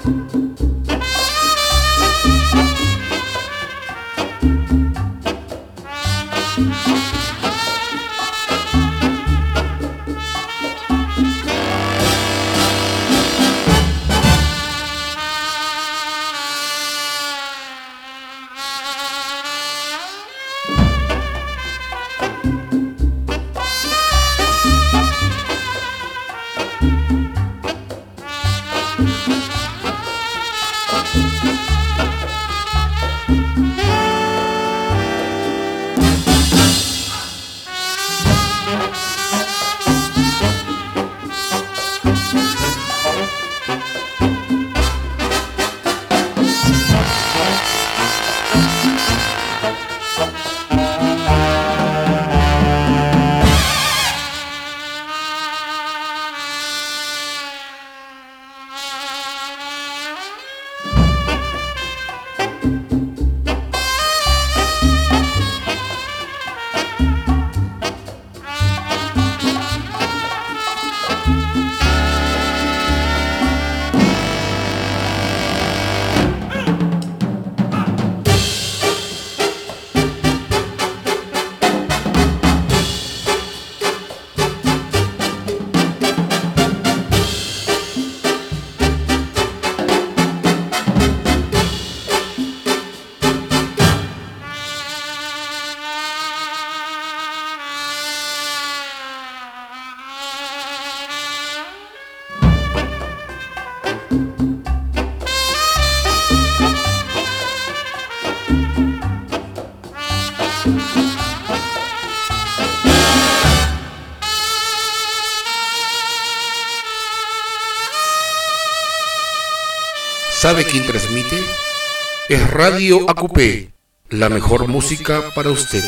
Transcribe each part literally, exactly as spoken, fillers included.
¿Sabe quién transmite? Es Radio A Q P, la mejor música para usted.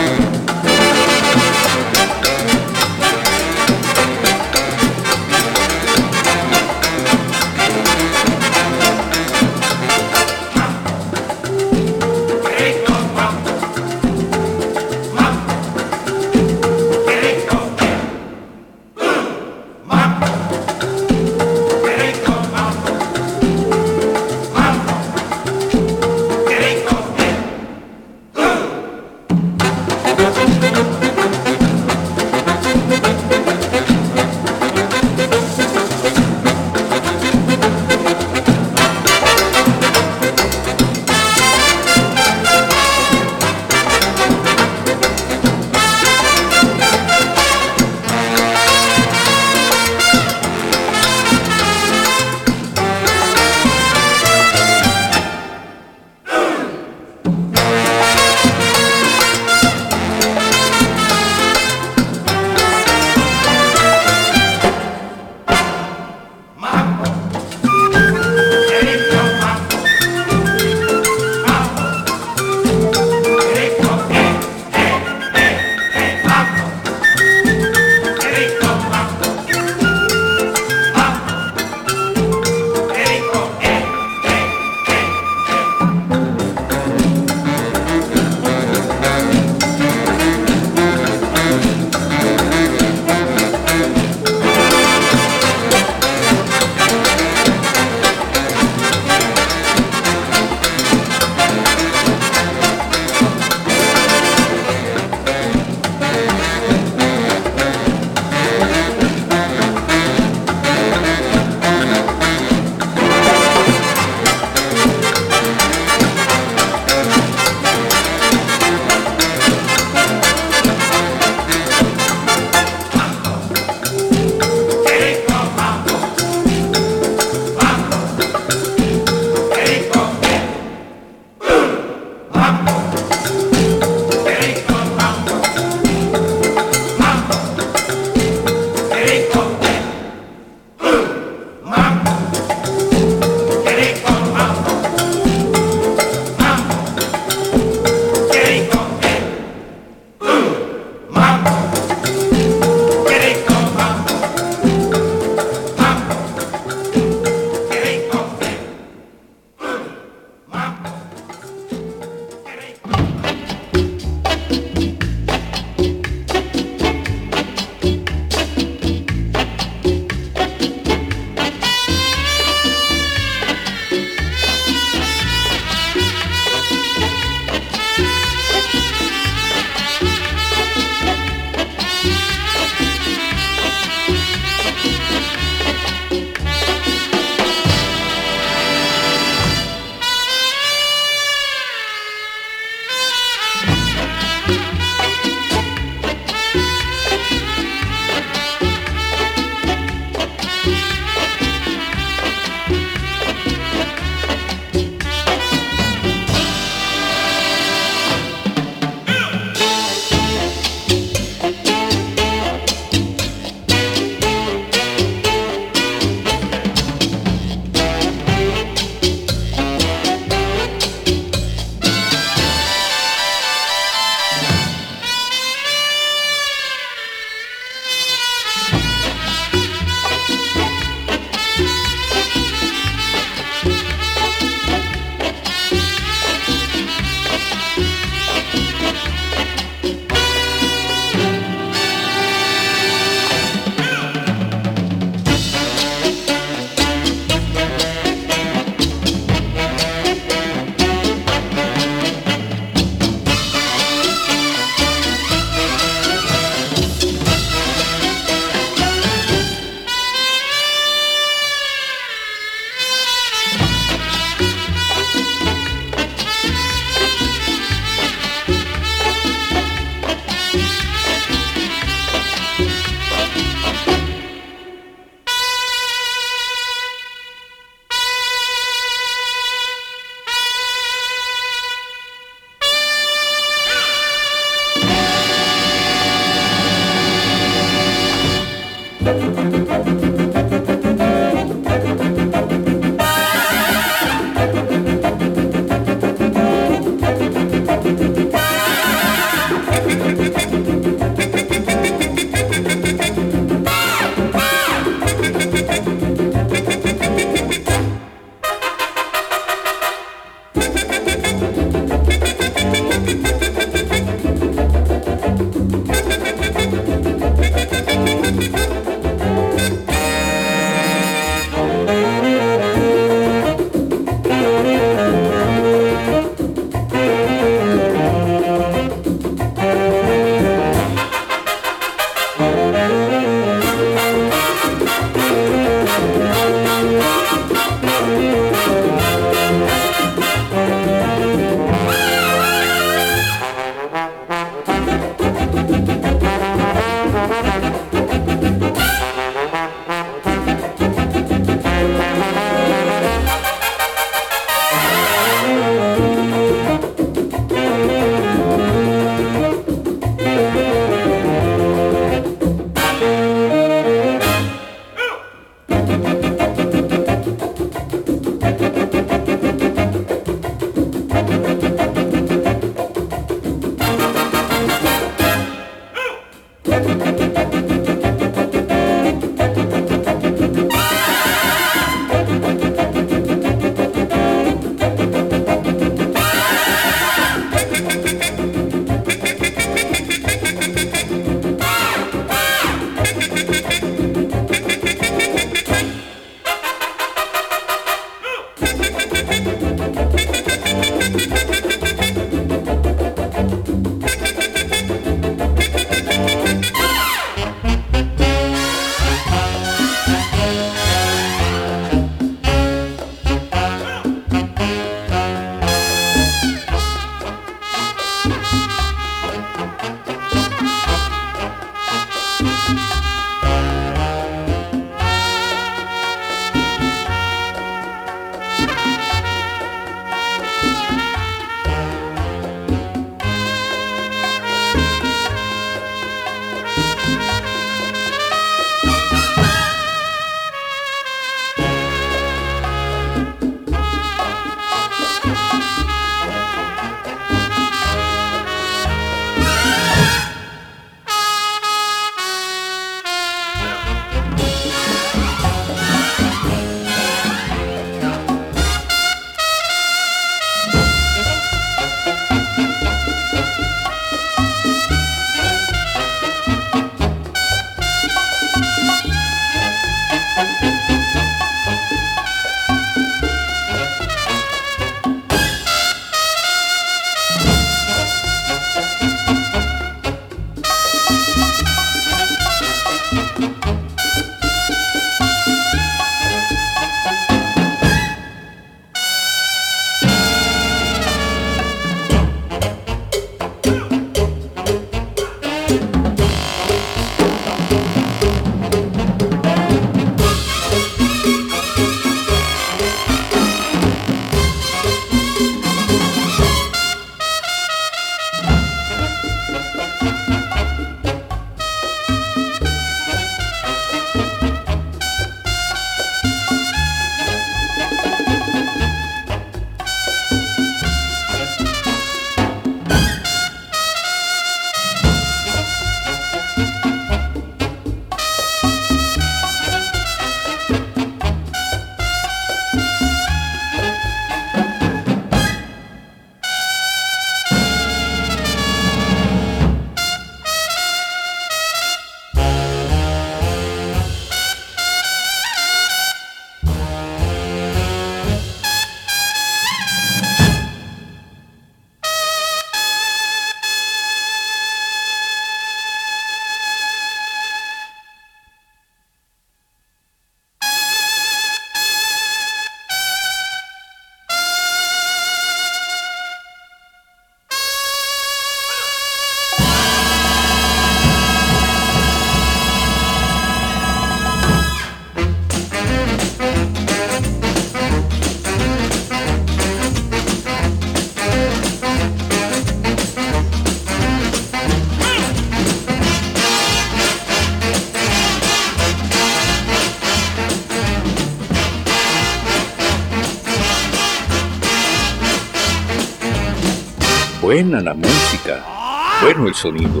Buena la música, bueno el sonido.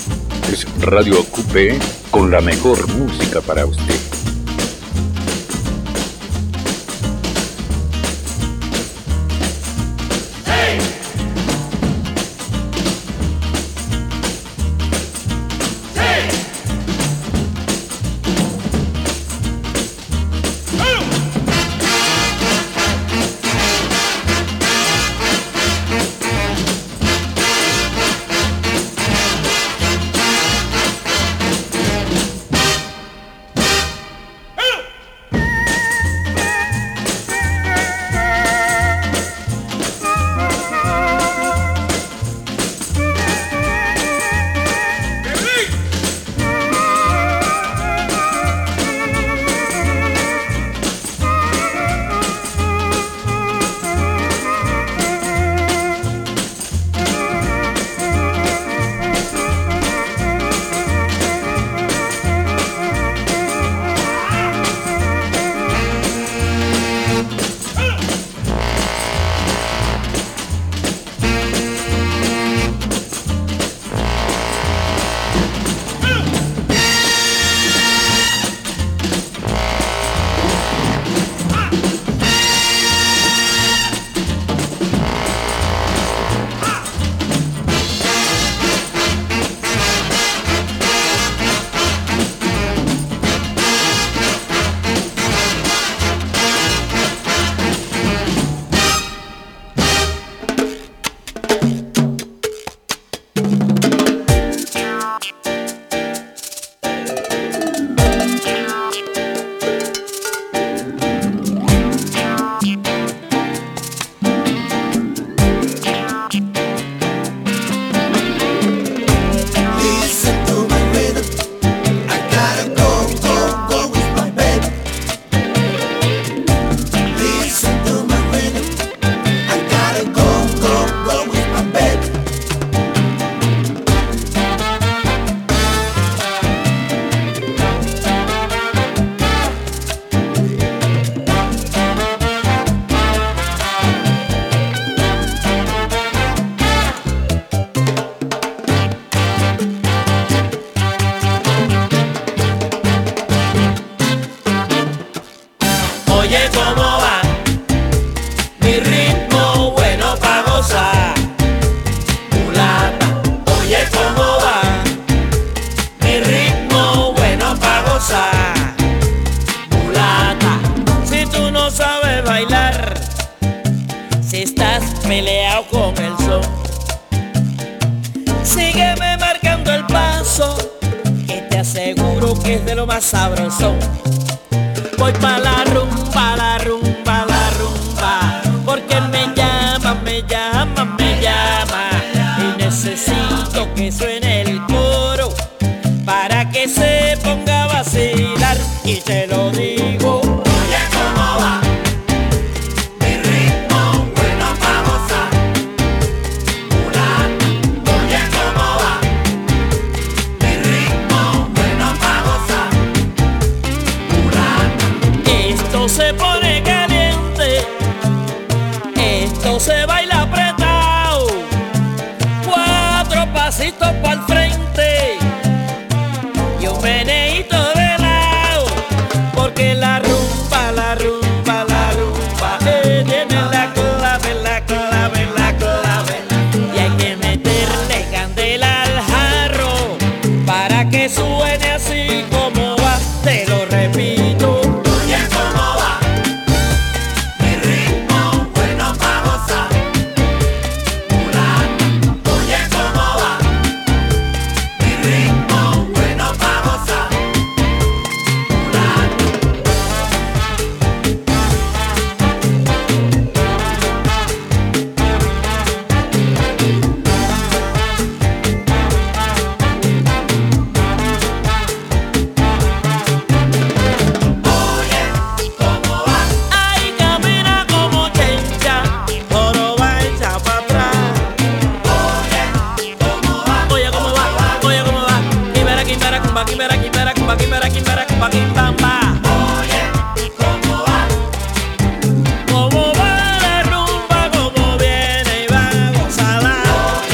Es Radio Acupé con la mejor música para usted. ¿Cómo va la rumba? ¿Cómo viene y va a gozarla?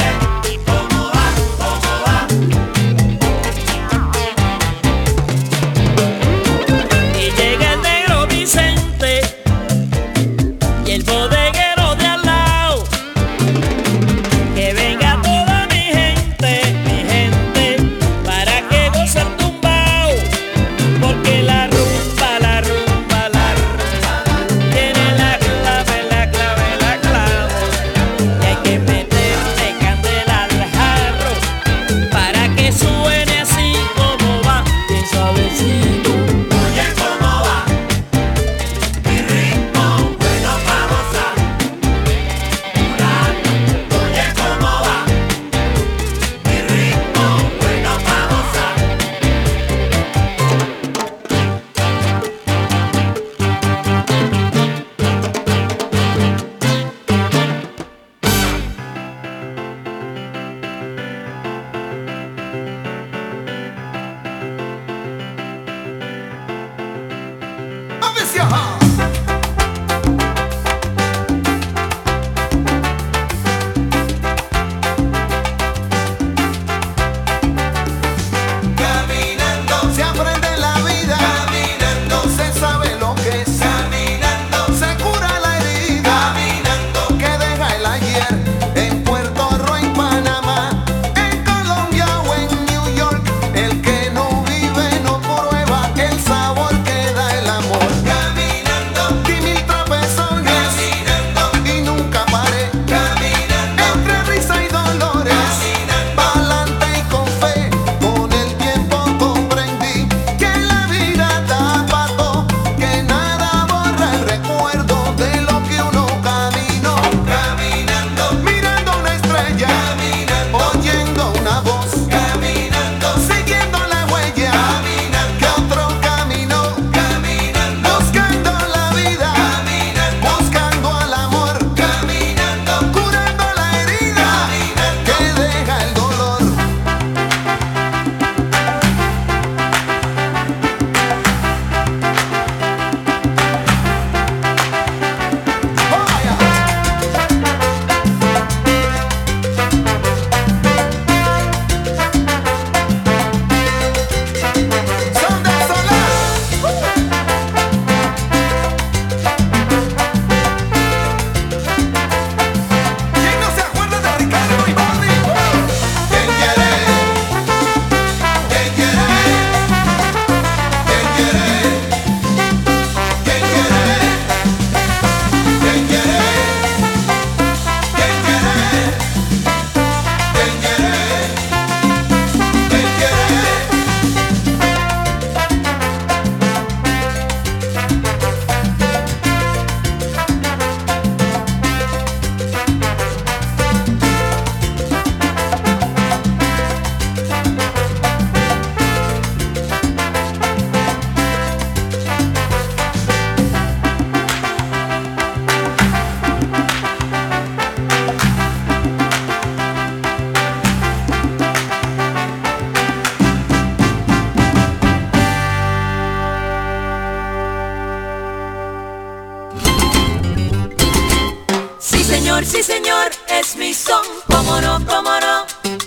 señor, sí señor, es mi son, cómo no, cómo no.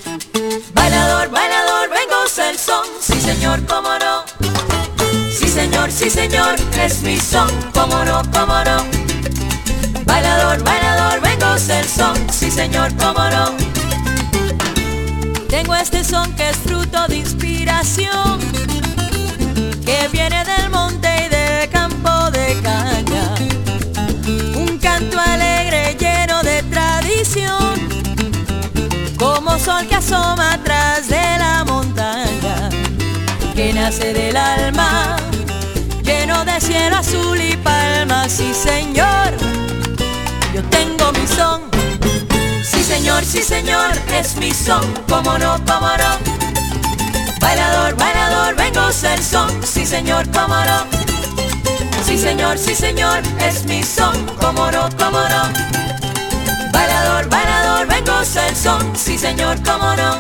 Bailador, bailador, vengo el son, sí señor, cómo no. Sí señor, sí señor, es mi son, cómo no, cómo no. Bailador, bailador, vengo el son, sí señor, cómo no. Tengo este son que es fruto de inspiración, que viene del monte y del campo de caña. Un canto alegre lleno de tradición, como sol que asoma atrás de la montaña, que nace del alma, lleno de cielo azul y palmas. Sí señor, yo tengo mi son. Sí señor, sí señor, es mi son, cómo no, cómo no. Bailador, bailador, vengo el son, sí señor, cómo no. Sí señor, sí señor, es mi son, cómo no, cómo no. Bailador, bailador, vengo el son, sí señor, cómo no.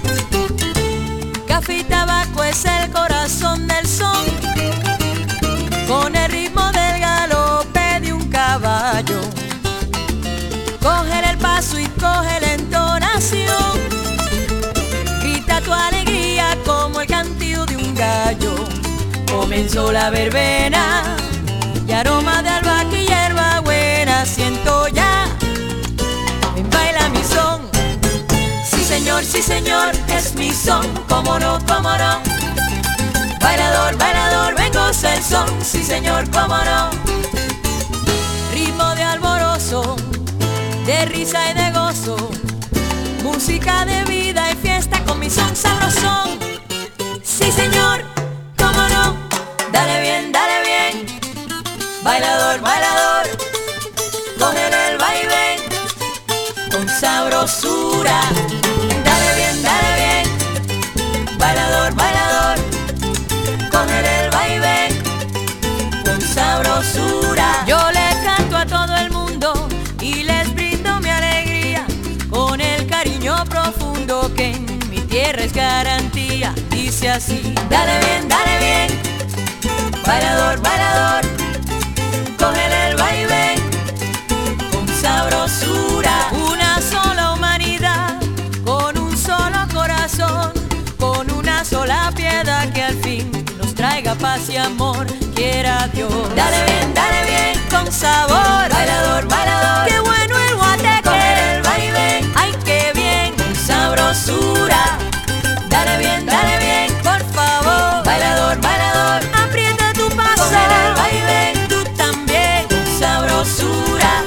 Café y tabaco es el corazón del son, con el ritmo del galope de un caballo. Coge el paso y coge la entonación, grita tu alegría como el cantillo de un gallo. Comenzó la verbena y aroma de albahaca y hierba buena siento ya. Ven, baila mi son. Sí señor, sí señor, es mi son, cómo no, cómo no. Bailador, bailador, vengo el son, sí señor, cómo no. Ritmo de alborozo, de risa y de gozo, música de vida y fiesta con mi son sabrosón. Sí señor, cómo no, dale bien, dale bien. Bailador, bailador, coger el vaivén con sabrosura. Dale bien, dale bien. Bailador, bailador, coger el vaivén con sabrosura. Yo le canto a todo el mundo y les brindo mi alegría con el cariño profundo que en mi tierra es garantía. Dice así: dale bien, dale bien. Bailador, bailador, rueda que al fin nos traiga paz y amor, quiera Dios. Dale bien, dale bien, con sabor, bailador, bailador, qué bueno el guateque, coger el baile, ay qué bien, con sabrosura. Dale bien, dale bien, por favor, bailador, bailador, aprieta tu paso, coger el baile, tú también, con sabrosura.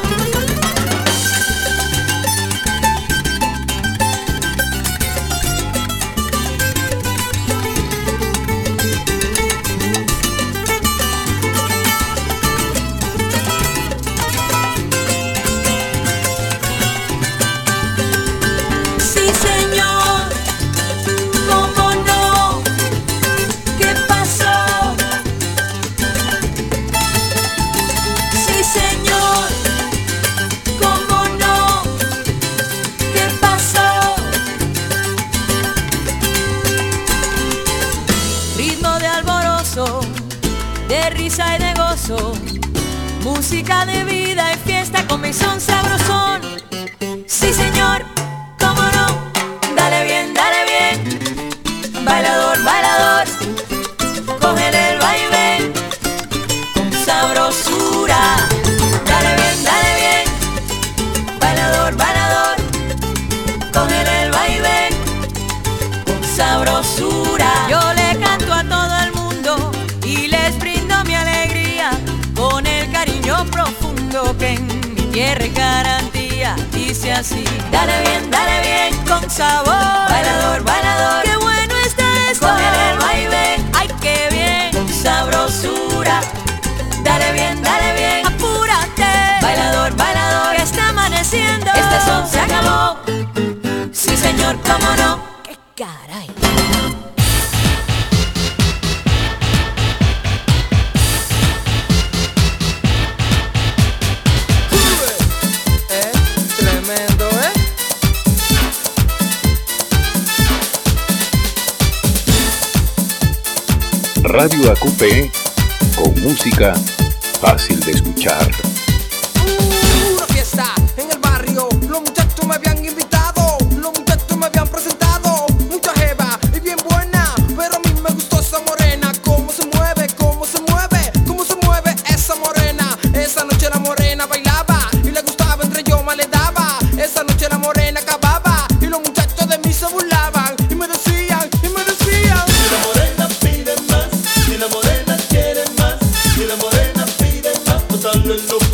De risa y de gozo, música de vida y fiesta, comezón sabrosón. Sí señor, cómo no, dale bien, dale bien, bailador, bailador, cógele el baile con sabrosura. Dale bien, dale bien, bailador, bailador, cógele el baile con sabrosura. Yo le canto a todo el mundo y les brindo mi alegría con el cariño profundo que en mi tierra es garantía. Dice así: dale bien, dale bien, con sabor, bailador, bailador, qué bueno está esto, coger el baile, ay qué bien, con sabrosura. Dale bien, dale bien, apúrate, bailador, bailador, que está amaneciendo, este son se acabó. Sí señor, cómo no, qué caray. Radio A Q P, con música fácil de escuchar. Uh, una fiesta en el barrio, los muchachos me habían invitado, los muchachos me habían presentado, mucha jeva y bien buena, pero a mí me gustó esa morena, cómo se mueve, cómo se mueve, cómo se mueve esa morena. Esa noche la morena bailaba y le gustaba, entre yo más le daba. Esa noche la morena acababa y los muchachos de mí se burlaban y me decían, y me decían: si la morena pide más, si la morena quiere más, si la morena pide más, pues dale lo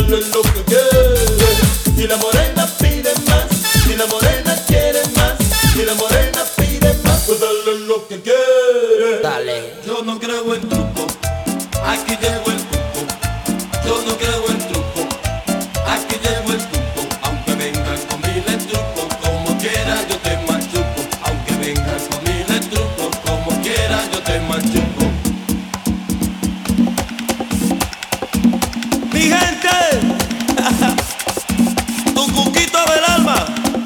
dale lo que quiere. Si la morena pide más, si la morena quiere más, si la morena pide más, pues dale lo que quiere. Dale. Yo no creo en truco, aquí llegó el truco. Yo no creo en truco, aquí llegó el truco. Aunque vengan con miles trucos, como quiera yo te machuco. Aunque vengan con miles trucos, como quiera yo te machuco. Mi gente, tu cuquito del alma.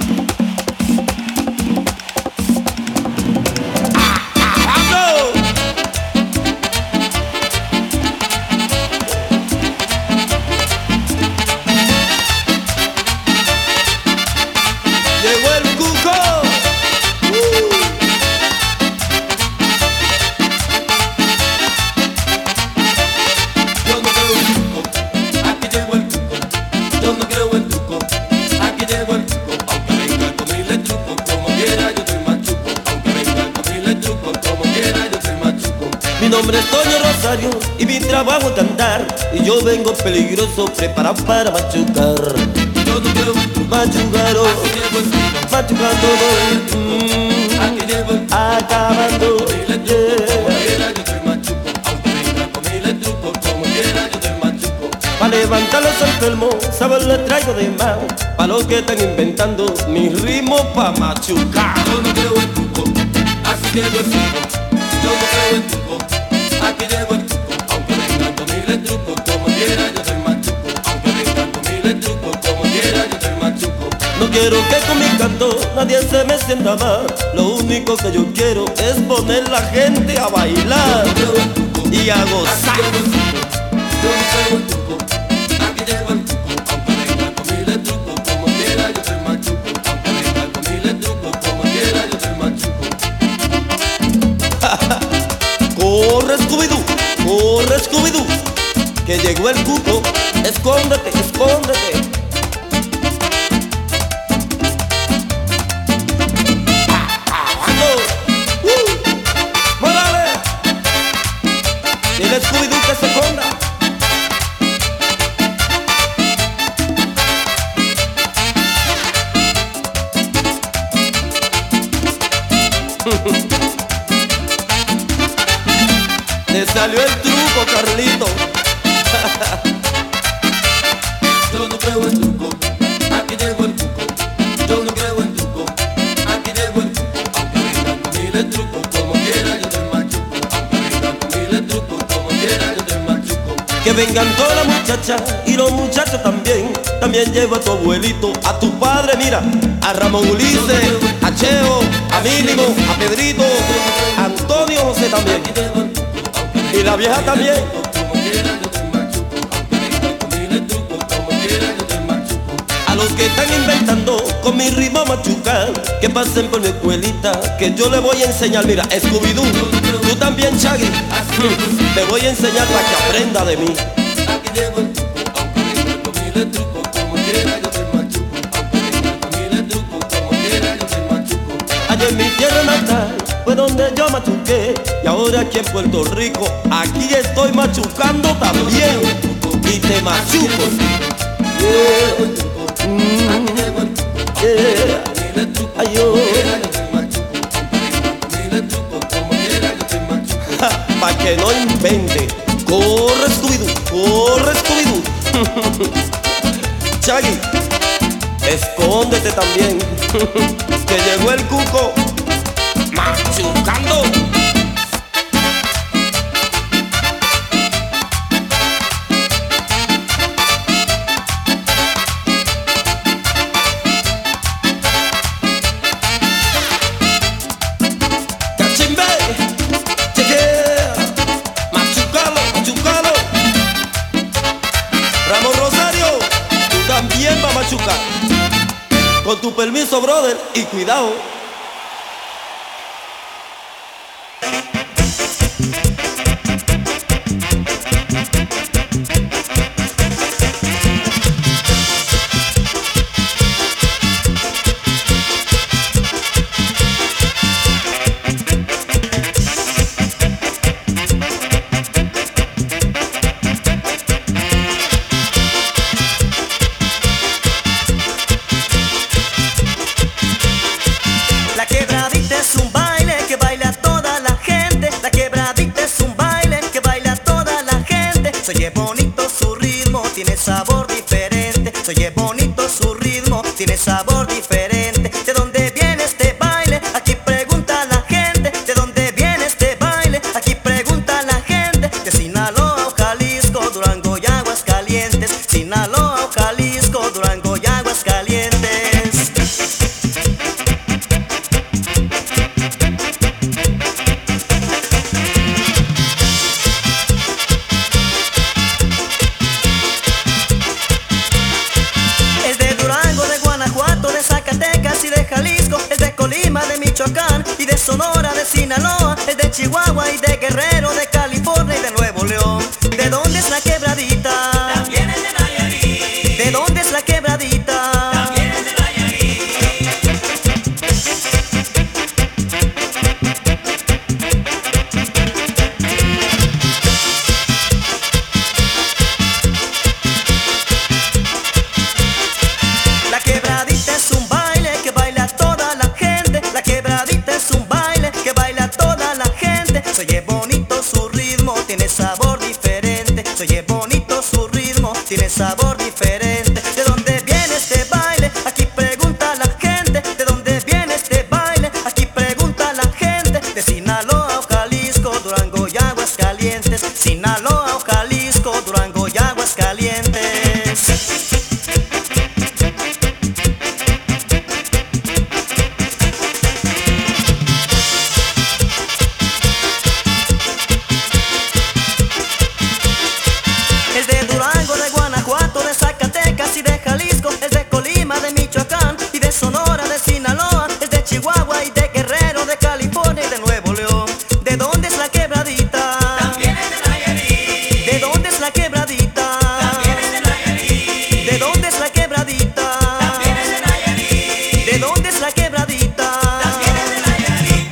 Mi nombre es Toño Rosario y mi trabajo es cantar. Y yo vengo peligroso, preparado para machucar. Yo no quiero en truco, Machucar, oh, aquí llegó el truco. machucando, oh, Aquí llegó el truco. acabando, Como quiera yo te machuco. Aunque vengan con miles trucos, como quiera yo te machuco. Pa' levantar los enfermos, sabes le traigo de más. Pa' los que están inventando mis ritmos pa' machucar. Yo no creo en truco, aquí llegó el truco. Yo no creo en truco, aquí llegó el truco. Aunque vengan con miles trucos, como quiera yo te machuco. Aunque vengan con miles trucos, como quiera yo te machuco. No quiero que con mi canto nadie se me sienta mal. Lo único que yo quiero es poner la gente a bailar Yo no creo en truco, y a aquí gozar. llegó el truco. Yo no creo en truco, aquí llegó el truco. Aunque vengan con miles trucos, como quiera yo te machuco. Aunque vengan con miles trucos, como quiera yo te machuco. Corre Scooby-Doo, corre Scooby-Doo, que llegó el cuco, escóndete, escóndete. ¡Ando! ¡Uh! ¡Muérale! Dile a Scooby-Doo que se esconda. Te salió el truco, Carlito. Yo no creo en truco, aquí llegó el truco. Yo no creo en truco, aquí llegó el truco. Aunque vengan con miles trucos, como quiera yo te machuco. Aunque vengan con miles trucos, como quiera yo te machuco. Que vengan todas las muchachas y los muchachos también. También lleva a tu abuelito, a tu padre, mira, a Ramón Ulises, a Cheo, a Mínimo, a Pedrito, a Antonio José también. Aquí llegó el truco, aunque Y la vieja también. como quiera yo te machuco. Aunque vengan con miles trucos, como quiera yo te machuco. A los que están inventando con mi ritmo machucar, que pasen por mi escuelita, que yo le voy a enseñar. Mira, Scooby-Doo, tú también, Shaggy, te voy a enseñar para que aprenda de mí. Aquí llegó el truco, aunque vengan con miles trucos, como quiera yo te machuco. Aunque vengan con miles trucos, como quiera yo te machuco. Allá en mi tierra natal fue donde yo machuqué, y ahora aquí en Puerto Rico, aquí estoy machucando también, y te machuco. Yeah. Mm. Yeah. Ay, oh. Ja, pa' que no invente. Corre Scooby-Doo, corre Scooby-Doo. Shaggy, escóndete también. Que llegó el cuco machucando. Cachimbe, chequea, machucalo, machucalo. Ramón Rosario, tú también vas a machucar. Con tu permiso, brother, y cuidado. Michoacán y de Sonora, de Sinaloa, es de Chihuahua y de Guerrero, de California y de Nuevo León. ¿De dónde es la quebradita? También es de Nayarit. ¿De dónde es la quebradita? También es de Nayarit. La quebradita es un baile que baila toda la gente. La quebradita es un baile que baila toda la gente. Se oye bonito su ritmo, tiene sabor diferente. Se oye bonito su ritmo, tiene sabor diferente. ¿De dónde viene este baile? Aquí pregunta la gente. ¿De dónde viene este baile? Aquí pregunta la gente. De Sinaloa o Jalisco, Durango y Aguascalientes. Sinaloa o Jalisco, Durango y Aguascalientes. Es de Durango, de Guanajuato, de Zacatecas y de Jalisco. Es de Colima, de Michoacán y de Sonora, de Sinaloa. Es de Chihuahua y de Guerrero, de California y de Nuevo León. ¿De dónde es la quebradita? También es de Nayarit. ¿De dónde es la quebradita? También es de Nayarit. ¿De dónde es la quebradita? También es de Nayarit. ¿De dónde es la quebradita? También es de Nayarit.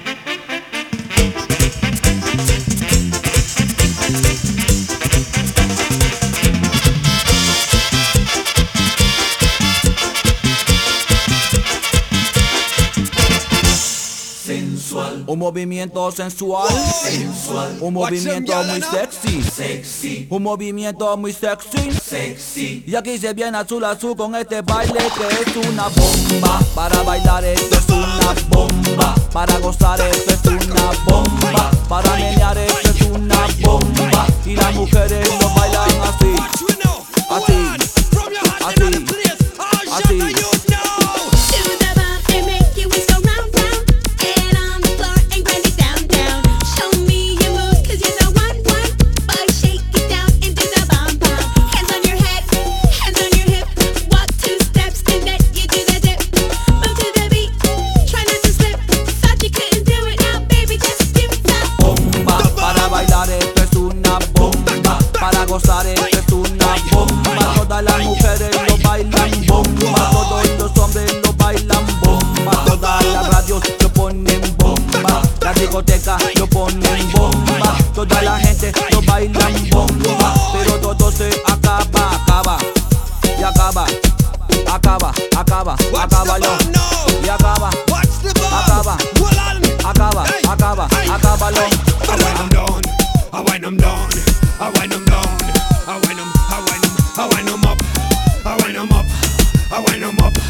Sensual, Un movimiento sensual, sensual, un movimiento muy sexy, sexy, un movimiento muy sexy. sexy. Y aquí se viene azul azul con este baile que es una bomba. Para bailar esto es una bomba. Para gozar esto es una bomba. Para menear esto es una bomba. Y las mujeres lo bailan así, así, así, así. To the bar and make your waist go round, round. Get on the floor and grind it down, down. Show me your moves 'cause you're the one, one. Boy, shake it down and do the bum, bum. Hands on your head, hands on your hip. Walk two steps and then you do the dip. Move to the beat, try not to slip. Thought you couldn't do it, now baby just do the Bomba, para bailar esto es una bomba. Para gozar esto es una bomba. Todas las mujeres lo bailan bomba. Todos los hombres lo bailan bomba. Todas las radios lo ponen bomba. La discoteca lo ponen bomba. Toda la gente lo bailan bomba. Pero todo se acaba, acaba. Y acaba, acaba, acaba, acábalo. Y acaba, acaba, acaba, acaba, acábalo. I wind them down, I wind them down, I wind them down, I wind them, I wind them, I wind them up, I wind them up, I wind them up.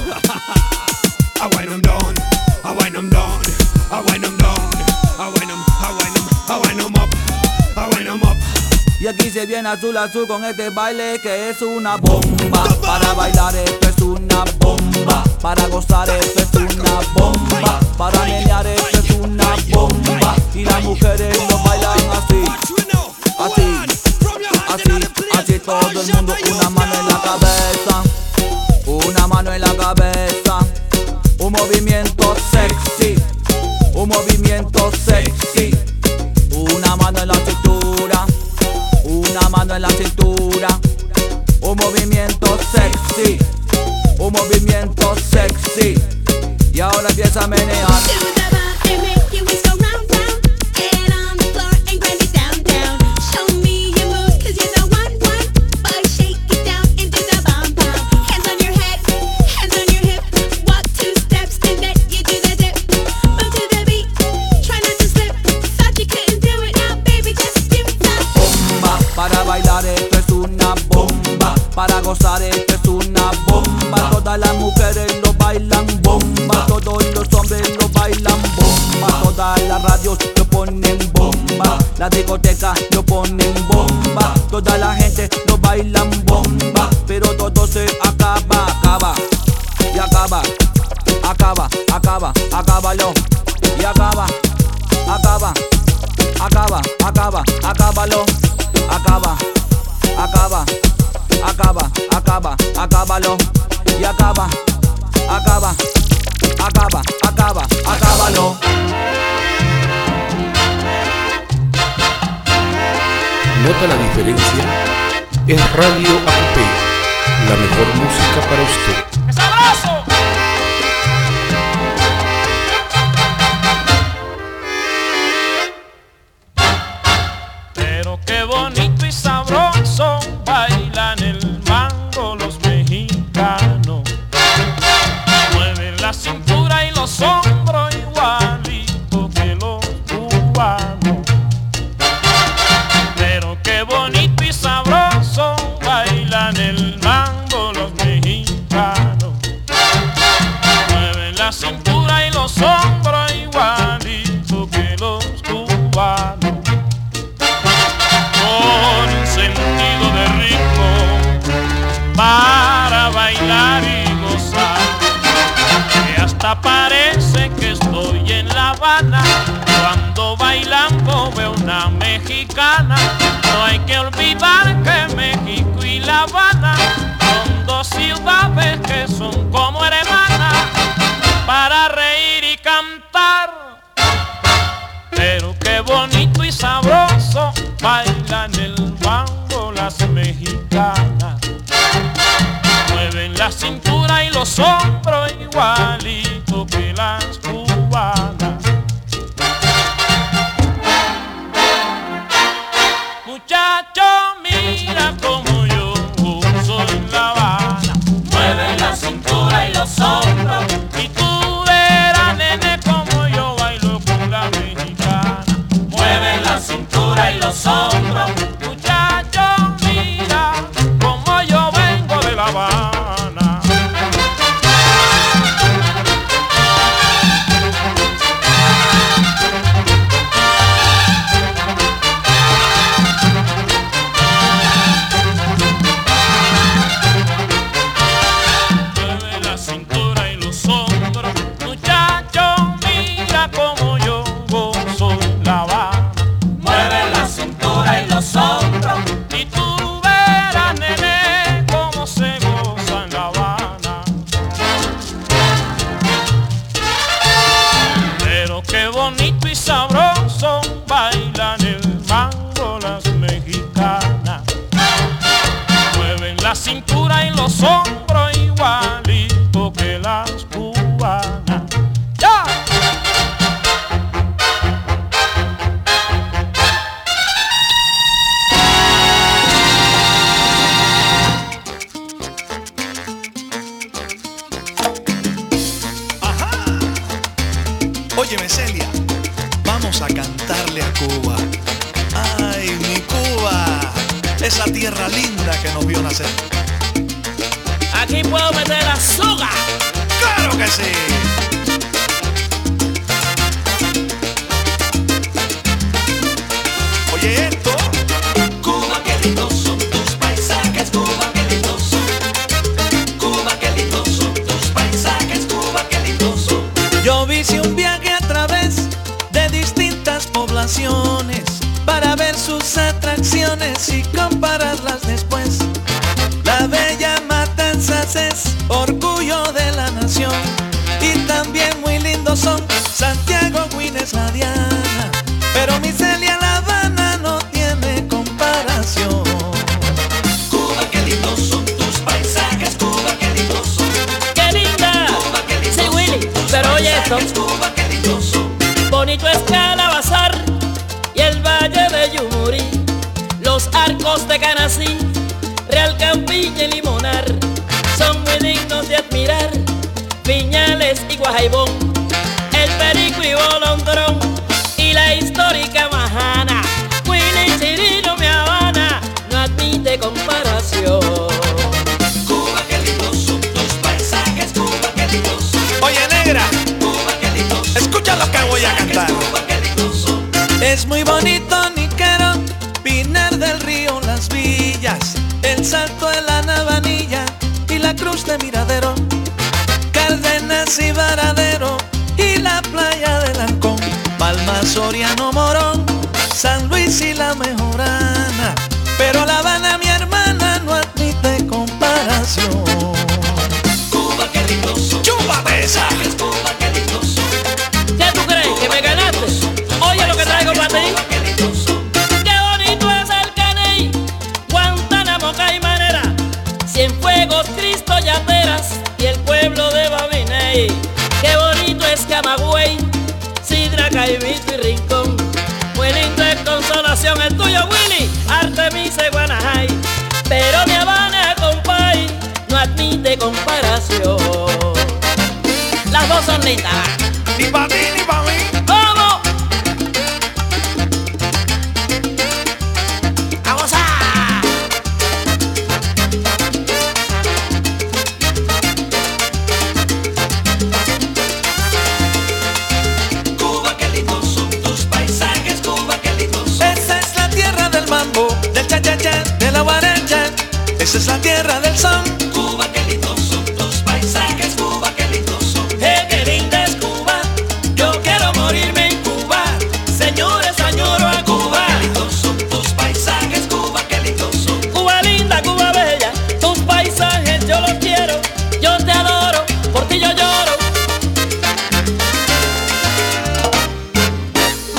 I wind them down, I wind them down, I wind them down, I wind them, I wind them, I wind them up, I wind them up. Y aquí se viene azul azul con este baile que es una bomba. Para bailar esto es una bomba. Para gozar esto es una bomba. Para menear esto es una bomba. Y las mujeres lo bailan así, así, así, así todo el mundo. Una mano en la cabeza, una mano en la cabeza. Un movimiento sexy, un movimiento sexy. Una mano en la cintura, una mano en la cintura. Un movimiento sexy, un movimiento sexy. Y ahora empieza a menear. To the bar and make your waist go round, round. Get on the floor and grind it down, down. Show me your moves 'cause you're the one, one. Boy, shake it down and do the bum, bum. Hands on your head, hands on your hip. Walk two steps and then you do the dip. Move to the beat, try not to slip. Thought you couldn't do it, now baby just do the Bomba, para bailar esto es una bomba. Para gozar esto es una bomba. Todas las mujeres lo bailan bomba. Todos los hombres lo bailan bomba. Todas las radios lo ponen bomba. La discoteca lo ponen bomba. Toda la gente lo bailan bomba. Pero todo se acaba, acaba. Y acaba, acaba, acaba, acábalo. Y acaba, acaba, acaba, acaba, acábalo. Acaba, acaba, acaba, acaba, acábalo. Y acaba, acaba, acaba, acaba, acaba. nota la diferencia, es Radio A Q P, la mejor música para usted. ¡Sabroso! Pero qué bonito y sabroso bailan el mango los mexicanos. Mueven la cintura y los hombros igualito que los cubanos. Pero qué bonito y sabroso bailan el mango los mexicanos. Mueven la cintura y los hombros igualito que los cubanos. Con un sentido de ritmo para bailar y gozar, que hasta parece que estoy en La Habana cuando bailando veo una mexicana. No hay que olvidar que México y La Habana son dos ciudades que son como hermanas para reír y cantar. Pero qué bonito y sabroso bailan el mango las mexicanas. Mueven la cintura y los hombros igualito que las cubanas. Muchacho, mira como yo gozo en La Habana. Mueven la cintura y los hombros y tú verás, nene, como yo bailo con la mexicana. Mueven la cintura y los hombros. Muchacho, mira como yo vengo de La Habana. Mueve la cintura y los hombros, muchacho, mira como yo gozo en La Habana. Mueve la cintura y los hombros y tú verás, nene, cómo se goza en La Habana. Pero qué bonito y sabroso bailan el mango las mexicanas. Mueven la cintura y los hombros igualito que las cubanas. ¡Ya! Óyeme, Celia, vamos a cantarle a Cuba. Ay, mi Cuba, esa tierra linda que nos vio nacer. Aquí puedo meter azúcar. ¡Claro que sí! Oye esto. Cuba, qué lindos son tus paisajes, Cuba, qué lindos son. Cuba, qué lindos son tus paisajes, Cuba, qué lindos son. Yo hice un viaje a través de distintas poblaciones para ver sus atracciones y compararlas después. La bella Matanzas es orgullo de la nación y también muy lindos son Santiago, Guines, La Diana. Pero mi Celia, La Habana no tiene comparación. Cuba, qué lindos son tus paisajes, Cuba, qué lindos son. ¡Qué linda! Cuba, qué lindos Sí, Willy, son tus pero oye esto. paisajes, Cuba, qué lindos son. Bonito es Calabazar y el Valle de Yumurí, los arcos de Canasí, Real Campiña y Limonar, son muy dignos de admirar. Viñales y Guajaibón, el Perico y Bolondrón, y la histórica Majana. Willy, Cirilo, mi Habana, no admite comparación. Cuba, qué lindos son tus paisajes, Cuba, qué lindos son. Oye, negra, Cuba, qué lindos son. escucha lo que voy a cantar. Cuba, qué lindos son. Es muy bonito Niquero, Pinar del Río, Las Villas, el Salto de la Navanilla y la Cruz de Miradero, Cárdenas y Varadero y la playa del Ancón, Palma, Soriano, Morón, San Luis y la Mejorana. Pero La Habana, mi hermana, no admite comparación. Cuba, qué lindos son. ¡Chúpate esa! Cuba, qué lindos son. ¿Qué tú crees? ¿Que me ganaste? Oye lo que traigo para ti. Cuba, qué lindos son. Qué bonito es el Caney es Camagüey, Sidra, Caimito y Rincón. Muy lindo es Consolación, el tuyo Willy, Artemisa y Guanajay. Pero mi Habana, compay, no admite comparación. Las dos son lindas. Ni pa' ti ni pa' mí. ¿Cómo? ¡A gozar! Cuba, qué lindos son tus paisajes, Cuba, qué lindos son. Esa es la tierra del mambo, del cha-cha-cha, de la guaracha. Esa es la tierra del son. Cuba, qué lindos son tus paisajes, Cuba, qué lindos son. Eh, qué linda es Cuba, yo quiero morirme en Cuba. Señores, añoro a Cuba. Qué lindos son tus paisajes, Cuba, qué lindos son. Cuba linda, Cuba bella, tus paisajes yo los quiero. Yo te adoro, por ti yo lloro.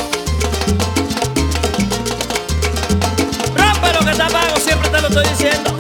Rompe lo que te apago, siempre te lo estoy diciendo.